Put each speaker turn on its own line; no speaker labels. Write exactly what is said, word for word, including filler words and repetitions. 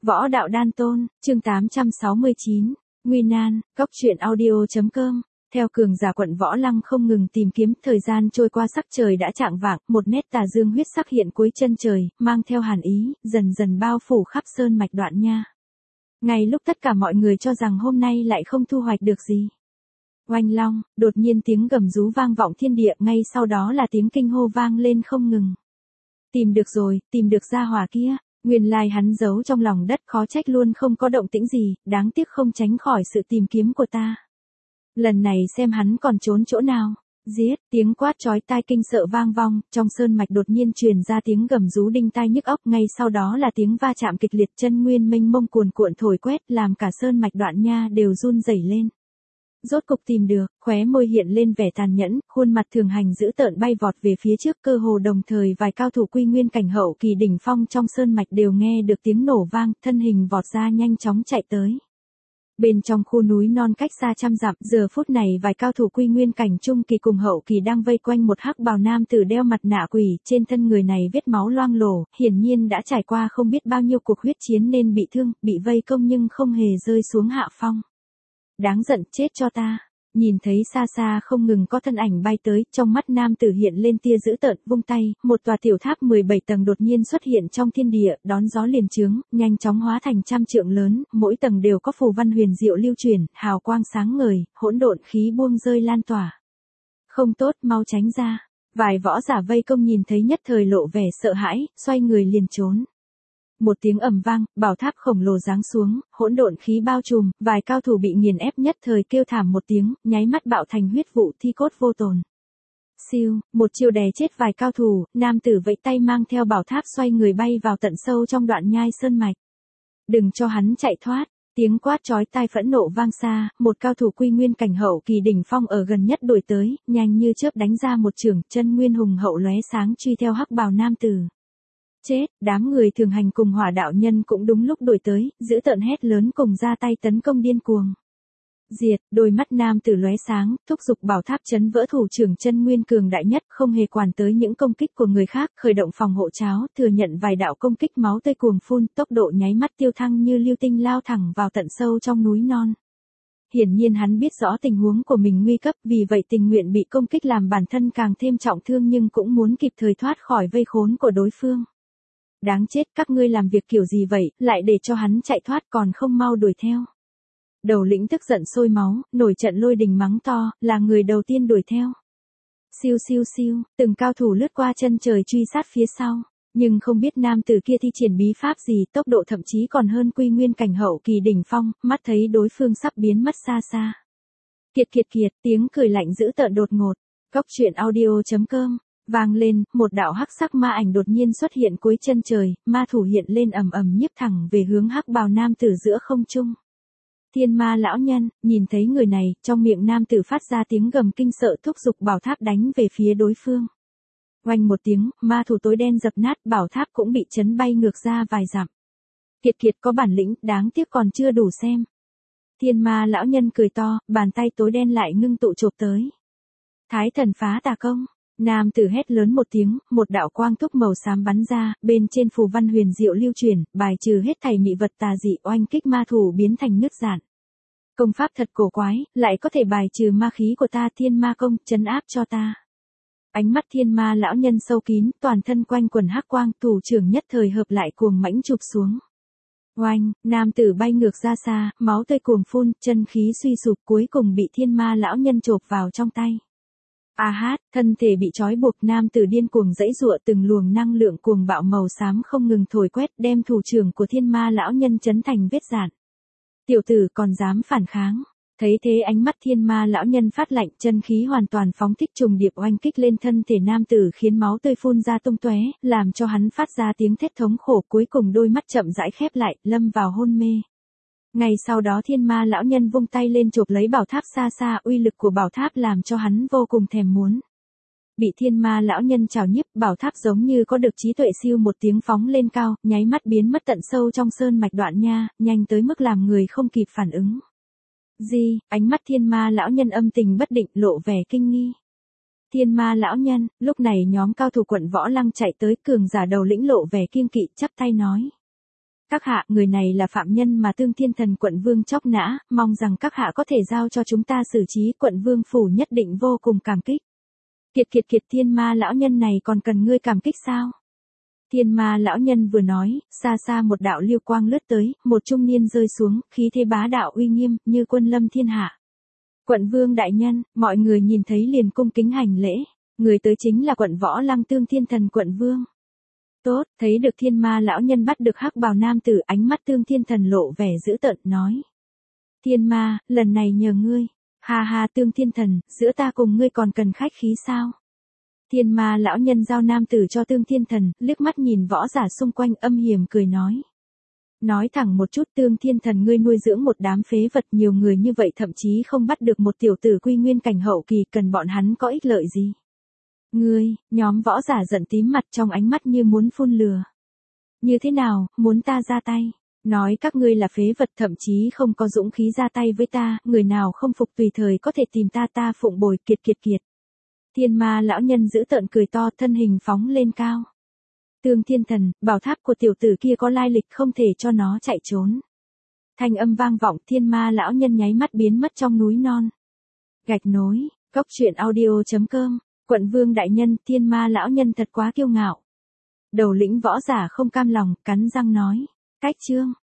Võ đạo đan tôn, chương tám trăm sáu mươi chín, Nguy nan, góc truyện audio.com. Theo cường giả quận Võ Lăng không ngừng tìm kiếm, thời gian trôi qua sắc trời đã chạng vạng, một nét tà dương huyết sắc hiện cuối chân trời, mang theo hàn ý, dần dần bao phủ khắp sơn mạch Đoạn Nha. Ngay lúc tất cả mọi người cho rằng hôm nay lại không thu hoạch được gì. Oanh long, đột nhiên tiếng gầm rú vang vọng thiên địa, ngay sau đó là tiếng kinh hô vang lên không ngừng. Tìm được rồi, tìm được gia hỏa kia. Nguyên lai hắn giấu trong lòng đất, khó trách luôn không có động tĩnh gì, đáng tiếc không tránh khỏi sự tìm kiếm của ta. Lần này xem hắn còn trốn chỗ nào. Giết, tiếng quát chói tai kinh sợ vang vong, trong sơn mạch đột nhiên truyền ra tiếng gầm rú đinh tai nhức óc, ngay sau đó là tiếng va chạm kịch liệt, chân nguyên mênh mông cuồn cuộn thổi quét, làm cả sơn mạch Đoạn Nha đều run rẩy lên. Rốt cục tìm được, khóe môi hiện lên vẻ tàn nhẫn, khuôn mặt thường hành dữ tợn bay vọt về phía trước, cơ hồ đồng thời vài cao thủ quy nguyên cảnh hậu kỳ đỉnh phong trong sơn mạch đều nghe được tiếng nổ vang, thân hình vọt ra nhanh chóng chạy tới. Bên trong khu núi non cách xa trăm dặm, giờ phút này vài cao thủ quy nguyên cảnh trung kỳ cùng hậu kỳ đang vây quanh một hắc bào nam tử đeo mặt nạ quỷ, trên thân người này vết máu loang lổ, hiển nhiên đã trải qua không biết bao nhiêu cuộc huyết chiến nên bị thương, bị vây công nhưng không hề rơi xuống hạ phong. Đáng giận, chết cho ta. Nhìn thấy xa xa không ngừng có thân ảnh bay tới, trong mắt nam tử hiện lên tia dữ tợn, vung tay, một tòa tiểu tháp mười bảy tầng đột nhiên xuất hiện trong thiên địa, đón gió liền chướng, nhanh chóng hóa thành trăm trượng lớn, mỗi tầng đều có phù văn huyền diệu lưu truyền, hào quang sáng ngời, hỗn độn khí buông rơi lan tỏa. Không tốt, mau tránh ra. Vài võ giả vây công nhìn thấy nhất thời lộ vẻ sợ hãi, xoay người liền trốn. Một tiếng ầm vang, bảo tháp khổng lồ giáng xuống, hỗn độn khí bao trùm, vài cao thủ bị nghiền ép nhất thời kêu thảm một tiếng, nháy mắt bạo thành huyết vụ thi cốt vô tồn. Siêu, một chiêu đè chết vài cao thủ, nam tử vẫy tay mang theo bảo tháp xoay người bay vào tận sâu trong Đoạn Nhai sơn mạch. Đừng cho hắn chạy thoát. Tiếng quát chói tai phẫn nộ vang xa, một cao thủ quy nguyên cảnh hậu kỳ đỉnh phong ở gần nhất đuổi tới, nhanh như chớp đánh ra một chưởng, chân nguyên hùng hậu lóe sáng truy theo hắc bào nam tử. Chết, đám người thường hành cùng Hỏa đạo nhân cũng đúng lúc đuổi tới, giữ tợn hét lớn cùng ra tay tấn công điên cuồng. Diệt, đôi mắt nam tử lóe sáng, thúc giục bảo tháp chấn vỡ thủ trưởng chân nguyên cường đại nhất, không hề quản tới những công kích của người khác, khởi động phòng hộ cháo, thừa nhận vài đạo công kích máu tươi cuồng phun, tốc độ nháy mắt tiêu thăng như lưu tinh lao thẳng vào tận sâu trong núi non. Hiển nhiên hắn biết rõ tình huống của mình nguy cấp, vì vậy tình nguyện bị công kích làm bản thân càng thêm trọng thương nhưng cũng muốn kịp thời thoát khỏi vây khốn của đối phương. Đáng chết, các ngươi làm việc kiểu gì vậy, lại để cho hắn chạy thoát còn không mau đuổi theo. Đầu lĩnh tức giận sôi máu, nổi trận lôi đình mắng to, là người đầu tiên đuổi theo. Siêu siêu siêu, từng cao thủ lướt qua chân trời truy sát phía sau, nhưng không biết nam tử kia thi triển bí pháp gì, tốc độ thậm chí còn hơn quy nguyên cảnh hậu kỳ đỉnh phong, mắt thấy đối phương sắp biến mất xa xa. Kiệt kiệt kiệt, tiếng cười lạnh dữ tợn đột ngột, góc truyện audio.com. Vang lên, một đạo hắc sắc ma ảnh đột nhiên xuất hiện cuối chân trời, ma thủ hiện lên ầm ầm nhích thẳng về hướng hắc bào nam tử giữa không trung. Thiên ma lão nhân, nhìn thấy người này, trong miệng nam tử phát ra tiếng gầm kinh sợ, thúc giục bảo tháp đánh về phía đối phương. Oanh một tiếng, ma thủ tối đen dập nát, bảo tháp cũng bị chấn bay ngược ra vài dặm. Kiệt kiệt có bản lĩnh, đáng tiếc còn chưa đủ xem. Thiên ma lão nhân cười to, bàn tay tối đen lại ngưng tụ chộp tới. Thái thần phá tà công. Nam tử hét lớn một tiếng, một đạo quang thúc màu xám bắn ra, bên trên phù văn huyền diệu lưu truyền, bài trừ hết thảy mị vật tà dị, oanh kích ma thủ biến thành nứt rạn. Công pháp thật cổ quái, lại có thể bài trừ ma khí của ta, thiên ma công, trấn áp cho ta. Ánh mắt thiên ma lão nhân sâu kín, toàn thân quanh quần hắc quang, thủ trưởng nhất thời hợp lại cuồng mãnh chụp xuống. Oanh, nam tử bay ngược ra xa, máu tươi cuồng phun, chân khí suy sụp, cuối cùng bị thiên ma lão nhân chộp vào trong tay. A hát, thân thể bị trói buộc, nam tử điên cuồng giãy giụa, từng luồng năng lượng cuồng bạo màu xám không ngừng thổi quét, đem thủ trưởng của thiên ma lão nhân chấn thành vết rạn. Tiểu tử còn dám phản kháng. Thấy thế ánh mắt thiên ma lão nhân phát lạnh, chân khí hoàn toàn phóng thích trùng điệp oanh kích lên thân thể nam tử khiến máu tươi phun ra tung tóe, làm cho hắn phát ra tiếng thét thống khổ, cuối cùng đôi mắt chậm rãi khép lại, lâm vào hôn mê. Ngay sau đó thiên ma lão nhân vung tay lên chộp lấy bảo tháp xa xa, uy lực của bảo tháp làm cho hắn vô cùng thèm muốn. Bị thiên ma lão nhân trào nhiếp, bảo tháp giống như có được trí tuệ siêu một tiếng phóng lên cao, nháy mắt biến mất tận sâu trong sơn mạch Đoạn Nha, nhanh tới mức làm người không kịp phản ứng. Gì, ánh mắt thiên ma lão nhân âm tình bất định, lộ vẻ kinh nghi. Thiên ma lão nhân, lúc này nhóm cao thủ quận Võ Lăng chạy tới, cường giả đầu lĩnh lộ vẻ kiêng kỵ, chắp tay nói. Các hạ, người này là phạm nhân mà Tương Thiên Thần quận vương chóc nã, mong rằng các hạ có thể giao cho chúng ta xử trí, quận vương phủ nhất định vô cùng cảm kích. Kiệt kiệt kiệt, thiên ma lão nhân này còn cần ngươi cảm kích sao? Thiên ma lão nhân vừa nói, xa xa một đạo lưu quang lướt tới, một trung niên rơi xuống, khí thế bá đạo uy nghiêm, như quân lâm thiên hạ. Quận vương đại nhân, mọi người nhìn thấy liền cung kính hành lễ, người tới chính là quận Võ Lăng Tương Thiên Thần quận vương. Tốt, thấy được thiên ma lão nhân bắt được hắc bào nam tử, ánh mắt Tương Thiên Thần lộ vẻ dữ tợn, nói. Thiên ma, lần này nhờ ngươi. Ha ha, Tương Thiên Thần, giữa ta cùng ngươi còn cần khách khí sao? Thiên ma lão nhân giao nam tử cho Tương Thiên Thần, liếc mắt nhìn võ giả xung quanh, âm hiểm cười nói. Nói thẳng một chút, Tương Thiên Thần, ngươi nuôi dưỡng một đám phế vật nhiều người như vậy, thậm chí không bắt được một tiểu tử quy nguyên cảnh hậu kỳ, cần bọn hắn có ích lợi gì? Ngươi, nhóm võ giả giận tím mặt, trong ánh mắt như muốn phun lửa. Như thế nào, muốn ta ra tay? Nói các ngươi là phế vật, thậm chí không có dũng khí ra tay với ta, người nào không phục tùy thời có thể tìm ta, ta phụng bồi. Kiệt kiệt kiệt. Thiên ma lão nhân giữ tợn cười to, thân hình phóng lên cao. Tương Thiên Thần, bảo tháp của tiểu tử kia có lai lịch, không thể cho nó chạy trốn. Thanh âm vang vọng, thiên ma lão nhân nháy mắt biến mất trong núi non. Gạch nối, cốc truyện audio chấm com, quận vương đại nhân, thiên ma lão nhân thật quá kiêu ngạo. Đầu lĩnh võ giả không cam lòng, cắn răng nói. Cách chương.